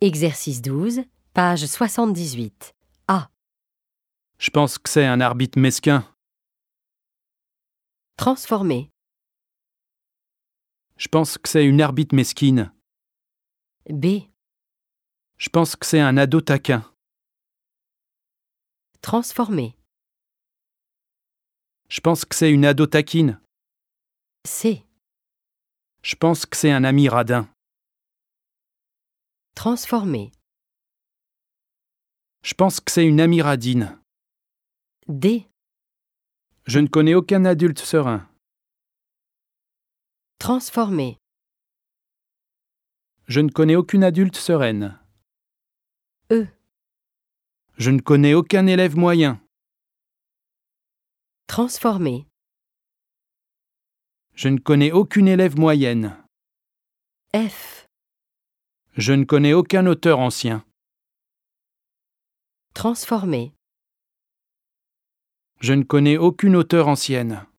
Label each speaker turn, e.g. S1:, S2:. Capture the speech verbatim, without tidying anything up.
S1: Exercice douze, page soixante-dix-huit. A.
S2: Je pense que c'est un arbitre mesquin.
S1: Transformer.
S2: Je pense que c'est une arbitre mesquine.
S1: B.
S2: Je pense que c'est un ado taquin.
S1: Transformer.
S2: Je pense que c'est une ado taquine.
S1: C.
S2: Je pense que c'est un ami radin.
S1: Transformer.
S2: Je pense que c'est une amie radine.
S1: D.
S2: Je ne connais aucun adulte serein.
S1: Transformer.
S2: Je ne connais aucune adulte sereine.
S1: E.
S2: Je ne connais aucun élève moyen.
S1: Transformer.
S2: Je ne connais aucune élève moyenne.
S1: F.
S2: Je ne connais aucun auteur ancien.
S1: Transformer.
S2: Je ne connais aucune auteure ancienne.